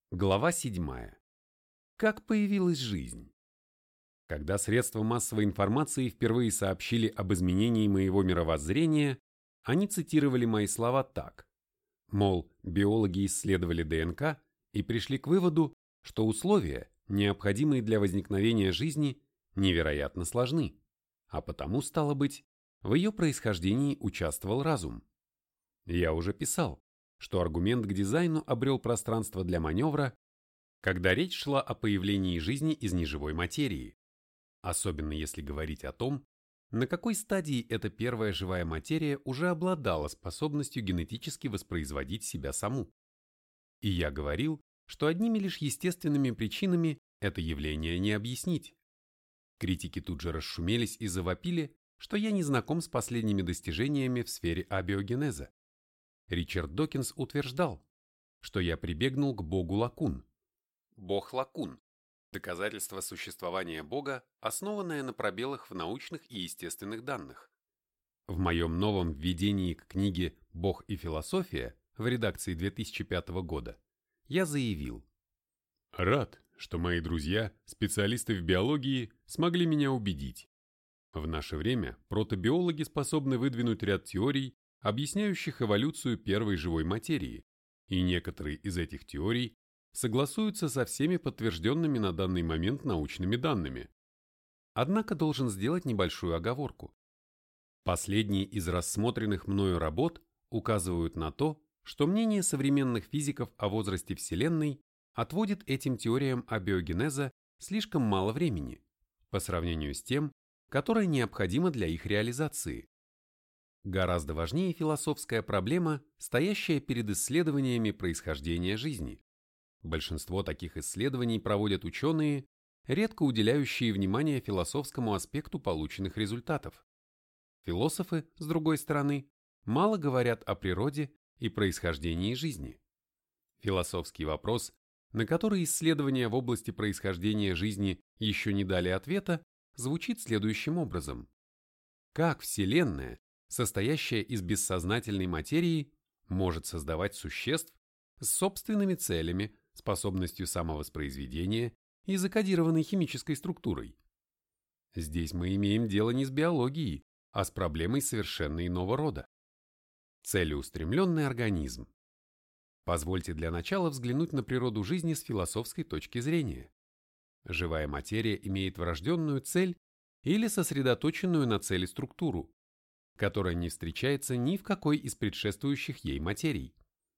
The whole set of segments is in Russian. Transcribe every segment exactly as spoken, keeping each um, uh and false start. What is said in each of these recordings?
Глава седьмая. Как появилась жизнь? Когда средства массовой информации впервые сообщили об изменении моего мировоззрения, они цитировали мои слова так. Мол, биологи исследовали ДНК и пришли к выводу, что условия, необходимые для возникновения жизни, невероятно сложны, а потому, стало быть, в ее происхождении участвовал разум. Я уже писал, что аргумент к дизайну обрел пространство для маневра, когда речь шла о появлении жизни из неживой материи, особенно если говорить о том, на какой стадии эта первая живая материя уже обладала способностью генетически воспроизводить себя саму. И я говорил, что одними лишь естественными причинами это явление не объяснить. Критики тут же расшумелись и завопили, что я не знаком с последними достижениями в сфере абиогенеза. Ричард Докинс утверждал, что я прибегнул к богу лакун. Бог лакун – доказательство существования бога, основанное на пробелах в научных и естественных данных. В моем новом введении к книге «Бог и философия» в редакции две тысячи пятого года я заявил: «Рад, что мои друзья, специалисты в биологии, смогли меня убедить. В наше время протобиологи способны выдвинуть ряд теорий, объясняющих эволюцию первой живой материи, и некоторые из этих теорий согласуются со всеми подтвержденными на данный момент научными данными. Однако должен сделать небольшую оговорку. Последние из рассмотренных мною работ указывают на то, что мнение современных физиков о возрасте Вселенной отводит этим теориям абиогенеза слишком мало времени, по сравнению с тем, которое необходимо для их реализации. Гораздо важнее философская проблема, стоящая перед исследованиями происхождения жизни. Большинство таких исследований проводят ученые, редко уделяющие внимание философскому аспекту полученных результатов. Философы, с другой стороны, мало говорят о природе и происхождении жизни. Философский вопрос, на который исследования в области происхождения жизни еще не дали ответа, звучит следующим образом. Как Вселенная, состоящая из бессознательной материи, может создавать существ с собственными целями, способностью самовоспроизведения и закодированной химической структурой? Здесь мы имеем дело не с биологией, а с проблемой совершенно иного рода. Целеустремленный организм. Позвольте для начала взглянуть на природу жизни с философской точки зрения. Живая материя имеет врожденную цель или сосредоточенную на цели структуру, которая не встречается ни в какой из предшествующих ей материй.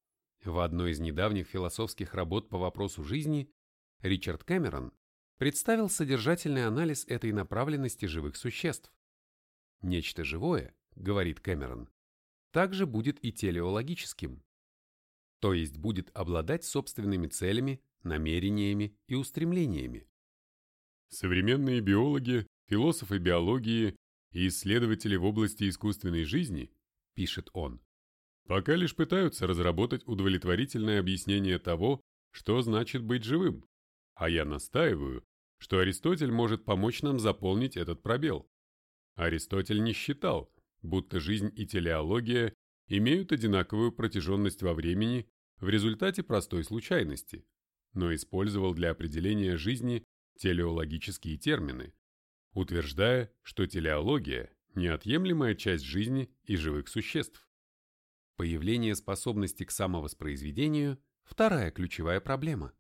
В одной из недавних философских работ по вопросу жизни Ричард Кэмерон представил содержательный анализ этой направленности живых существ. Нечто живое, говорит Кэмерон, также будет и телеологическим, то есть будет обладать собственными целями, намерениями и устремлениями. Современные биологи, философы биологии и исследователи в области искусственной жизни, пишет он, пока лишь пытаются разработать удовлетворительное объяснение того, что значит быть живым, а я настаиваю, что Аристотель может помочь нам заполнить этот пробел. Аристотель не считал, будто жизнь и телеология имеют одинаковую протяженность во времени в результате простой случайности, но использовал для определения жизни телеологические термины, утверждая, что телеология – неотъемлемая часть жизни и живых существ. Появление способности к самовоспроизведению – вторая ключевая проблема.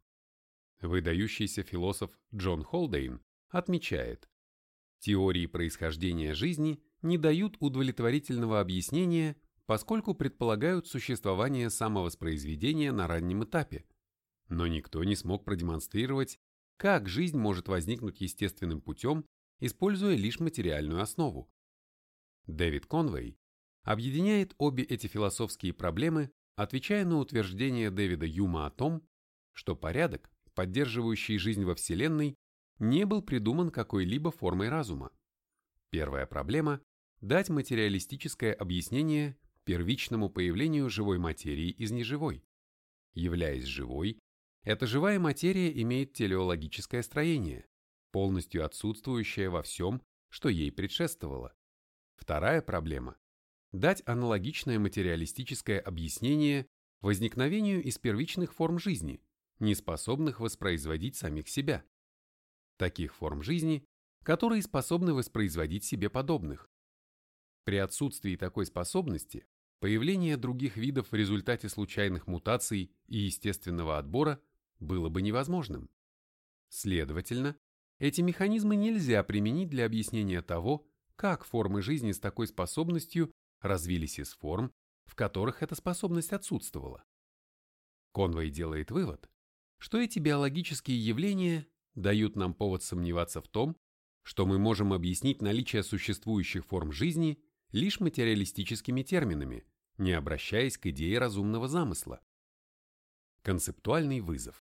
Выдающийся философ Джон Холдейн отмечает, теории происхождения жизни не дают удовлетворительного объяснения, поскольку предполагают существование самовоспроизведения на раннем этапе, но никто не смог продемонстрировать, как жизнь может возникнуть естественным путем, используя лишь материальную основу. Дэвид Конвей объединяет обе эти философские проблемы, отвечая на утверждение Дэвида Юма о том, что порядок, поддерживающий жизнь во Вселенной, не был придуман какой-либо формой разума. Первая проблема – дать материалистическое объяснение первичному появлению живой материи из неживой. Являясь живой, эта живая материя имеет телеологическое строение, полностью отсутствующее во всем, что ей предшествовало. Вторая проблема – дать аналогичное материалистическое объяснение возникновению из первичных форм жизни, не способных воспроизводить самих себя. Таких форм жизни, которые способны воспроизводить себе подобных. При отсутствии такой способности появление других видов в результате случайных мутаций и естественного отбора было бы невозможным. Следовательно, эти механизмы нельзя применить для объяснения того, как формы жизни с такой способностью развились из форм, в которых эта способность отсутствовала. Конвей делает вывод, что эти биологические явления дают нам повод сомневаться в том, что мы можем объяснить наличие существующих форм жизни лишь материалистическими терминами, не обращаясь к идее разумного замысла. Концептуальный вызов.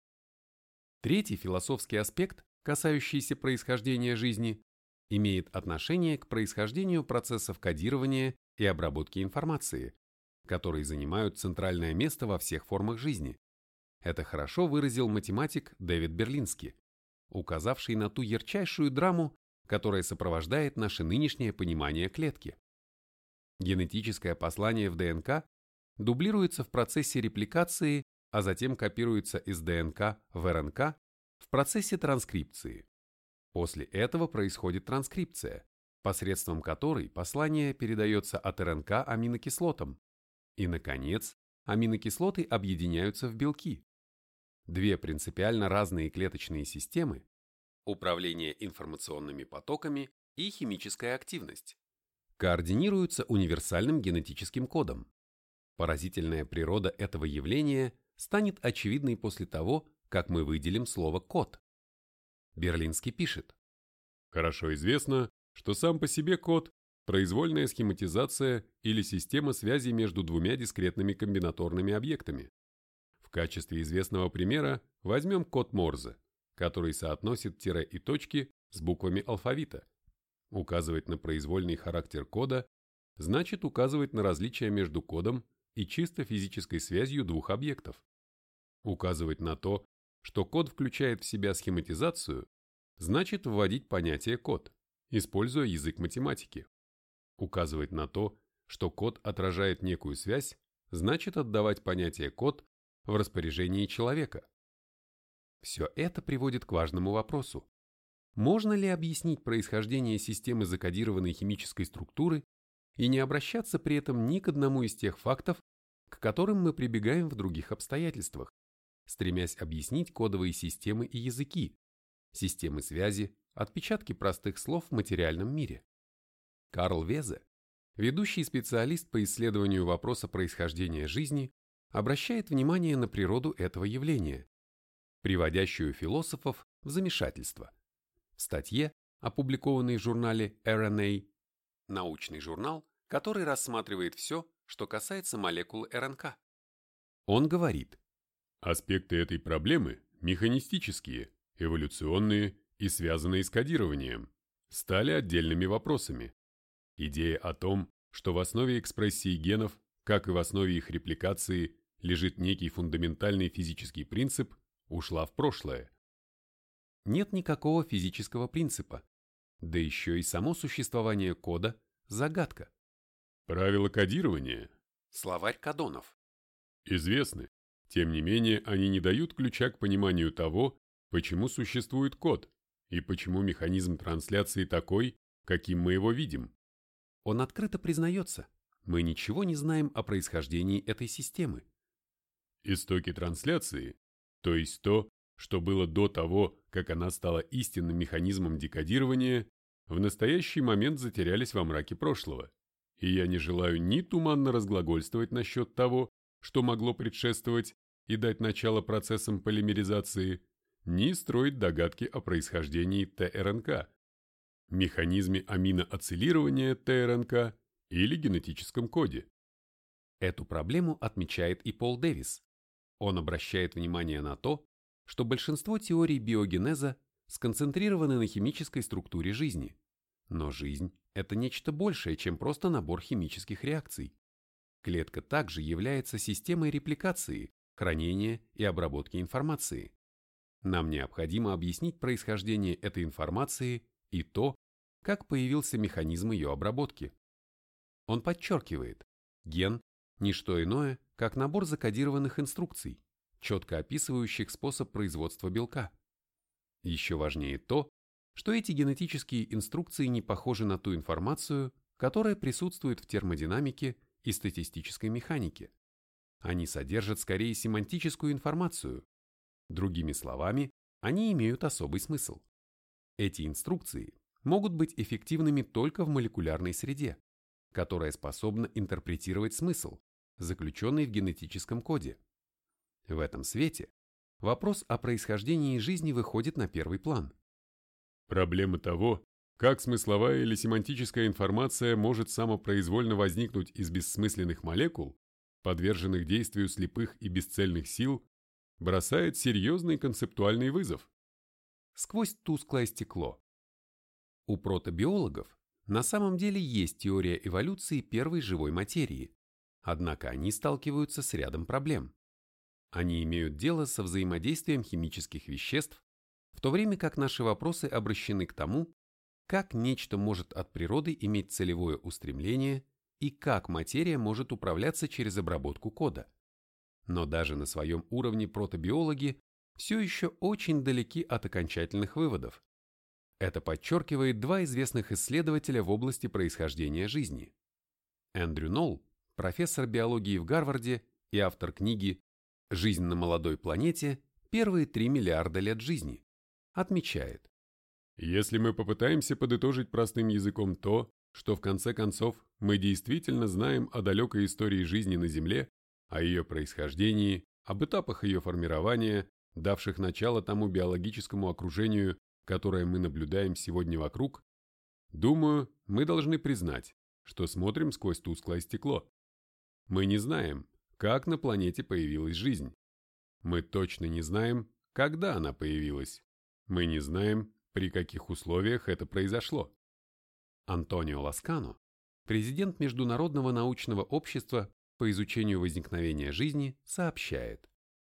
Третий философский аспект, касающийся происхождения жизни, имеет отношение к происхождению процессов кодирования и обработки информации, которые занимают центральное место во всех формах жизни. Это хорошо выразил математик Дэвид Берлински, указавший на ту ярчайшую драму, которая сопровождает наше нынешнее понимание клетки. Генетическое послание в ДНК дублируется в процессе репликации, а затем копируется из ДНК в РНК в процессе транскрипции. После этого происходит транскрипция, посредством которой послание передается от РНК аминокислотам. И, наконец, аминокислоты объединяются в белки. Две принципиально разные клеточные системы – управление информационными потоками и химическая активность – координируются универсальным генетическим кодом. Поразительная природа этого явления станет очевидной после того, как мы выделим слово «код». Берлинский пишет: Хорошо известно, что сам по себе код – произвольная схематизация или система связи между двумя дискретными комбинаторными объектами. В качестве известного примера возьмем код Морзе, который соотносит тире и точки с буквами алфавита. Указывать на произвольный характер кода значит указывать на различия между кодом и чисто физической связью двух объектов. Указывать на то, что код включает в себя схематизацию, значит вводить понятие код, используя язык математики. Указывать на то, что код отражает некую связь, значит отдавать понятие код в распоряжении человека. Все это приводит к важному вопросу. Можно ли объяснить происхождение системы закодированной химической структуры и не обращаться при этом ни к одному из тех фактов, к которым мы прибегаем в других обстоятельствах, стремясь объяснить кодовые системы и языки, системы связи, отпечатки простых слов в материальном мире? Карл Везе, ведущий специалист по исследованию вопроса происхождения жизни, обращает внимание на природу этого явления, приводящую философов в замешательство. В статье, опубликованной в журнале эр эн эй, научный журнал, который рассматривает все, что касается молекул эр эн ка, он говорит: аспекты этой проблемы механистические, эволюционные и связанные с кодированием, стали отдельными вопросами. Идея о том, что в основе экспрессии генов, как и в основе их репликации, лежит некий фундаментальный физический принцип, ушла в прошлое. Нет никакого физического принципа, да еще и само существование кода – загадка. Правила кодирования, словарь кодонов, известны, тем не менее они не дают ключа к пониманию того, почему существует код и почему механизм трансляции такой, каким мы его видим. Он открыто признается, мы ничего не знаем о происхождении этой системы. Истоки трансляции, то есть то, что было до того, как она стала истинным механизмом декодирования, в настоящий момент затерялись во мраке прошлого, и я не желаю ни туманно разглагольствовать насчет того, что могло предшествовать и дать начало процессам полимеризации, ни строить догадки о происхождении тэ эр эн ка, механизме аминоацилирования тэ эр эн ка или генетическом коде. Эту проблему отмечает и Пол Дэвис. Он обращает внимание на то, что большинство теорий биогенеза сконцентрированы на химической структуре жизни. Но жизнь – это нечто большее, чем просто набор химических реакций. Клетка также является системой репликации, хранения и обработки информации. Нам необходимо объяснить происхождение этой информации и то, как появился механизм ее обработки. Он подчеркивает, ген – не что иное, как набор закодированных инструкций, четко описывающих способ производства белка. Еще важнее то, что эти генетические инструкции не похожи на ту информацию, которая присутствует в термодинамике и статистической механике. Они содержат скорее семантическую информацию. Другими словами, они имеют особый смысл. Эти инструкции могут быть эффективными только в молекулярной среде, которая способна интерпретировать смысл, заключенный в генетическом коде. В этом свете вопрос о происхождении жизни выходит на первый план. Проблема того, как смысловая или семантическая информация может самопроизвольно возникнуть из бессмысленных молекул, подверженных действию слепых и бесцельных сил, бросает серьезный концептуальный вызов. Сквозь тусклое стекло. У протобиологов на самом деле есть теория эволюции первой живой материи, однако они сталкиваются с рядом проблем. Они имеют дело со взаимодействием химических веществ, в то время как наши вопросы обращены к тому, как нечто может от природы иметь целевое устремление и как материя может управляться через обработку кода. Но даже на своем уровне протобиологи все еще очень далеки от окончательных выводов. Это подчеркивает два известных исследователя в области происхождения жизни. Эндрю Нолл, профессор биологии в Гарварде и автор книги «Жизнь на молодой планете. Первые три миллиарда лет жизни», отмечает: если мы попытаемся подытожить простым языком то, что в конце концов мы действительно знаем о далекой истории жизни на Земле, о ее происхождении, об этапах ее формирования, давших начало тому биологическому окружению, которое мы наблюдаем сегодня вокруг, думаю, мы должны признать, что смотрим сквозь тусклое стекло. Мы не знаем, как на планете появилась жизнь. Мы точно не знаем, когда она появилась. Мы не знаем, при каких условиях это произошло. Антонио Ласкано, президент Международного научного общества по изучению возникновения жизни, сообщает: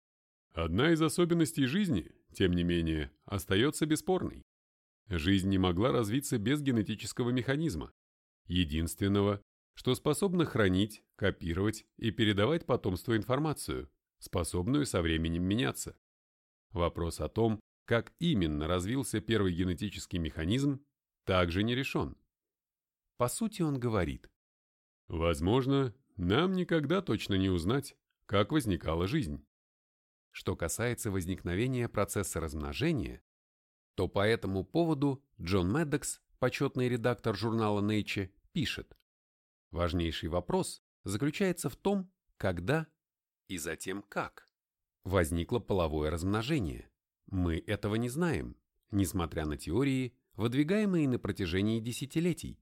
одна из особенностей жизни, тем не менее, остается бесспорной. Жизнь не могла развиться без генетического механизма, единственного, что способно хранить, копировать и передавать потомству информацию, способную со временем меняться. Вопрос о том, как именно развился первый генетический механизм, также не решен. По сути, он говорит: возможно, нам никогда точно не узнать, как возникала жизнь. Что касается возникновения процесса размножения, то по этому поводу Джон Меддокс, почетный редактор журнала Nature, пишет: важнейший вопрос заключается в том, когда и затем как возникло половое размножение. Мы этого не знаем, несмотря на теории, выдвигаемые на протяжении десятилетий.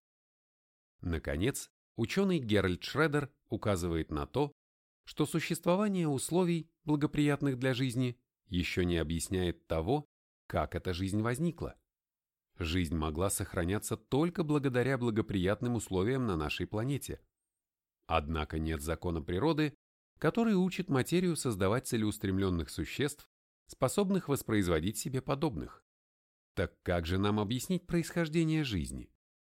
Наконец, ученый Геральд Шредер указывает на то, что существование условий, благоприятных для жизни, еще не объясняет того, как эта жизнь возникла. Жизнь могла сохраняться только благодаря благоприятным условиям на нашей планете. Однако нет закона природы, который учит материю создавать целеустремленных существ, способных воспроизводить себе подобных. Так как же нам объяснить происхождение жизни?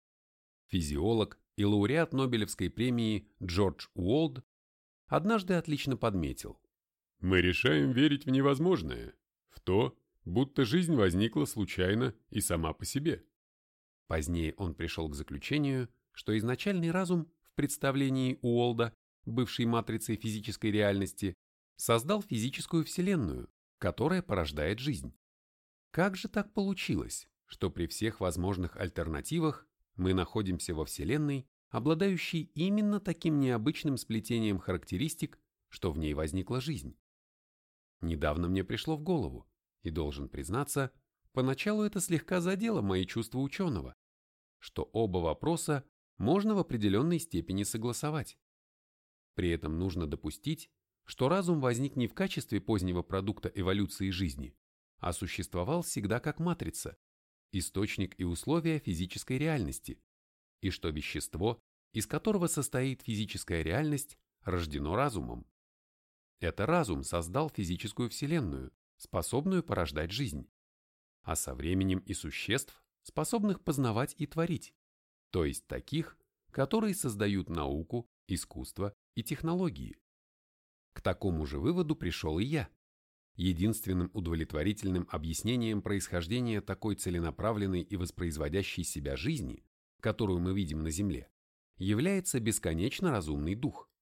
Физиолог и лауреат Нобелевской премии Джордж Уолд однажды отлично подметил: мы решаем верить в невозможное, в то, будто жизнь возникла случайно и сама по себе. Позднее он пришел к заключению, что изначальный разум в представлении Уолда, бывшей матрицей физической реальности, создал физическую вселенную, которая порождает жизнь. Как же так получилось, что при всех возможных альтернативах мы находимся во Вселенной, обладающей именно таким необычным сплетением характеристик, что в ней возникла жизнь? Недавно мне пришло в голову, и должен признаться, поначалу это слегка задело мои чувства ученого, что оба вопроса можно в определенной степени согласовать. При этом нужно допустить, что разум возник не в качестве позднего продукта эволюции жизни, а существовал всегда как матрица, источник и условия физической реальности, и что вещество, из которого состоит физическая реальность, рождено разумом. Это разум создал физическую вселенную, способную порождать жизнь, а со временем и существ, способных познавать и творить, то есть таких, которые создают науку, искусство и технологии. К такому же выводу пришел и я. Единственным удовлетворительным объяснением происхождения такой целенаправленной и воспроизводящей себя жизни, которую мы видим на Земле, является бесконечно разумный дух.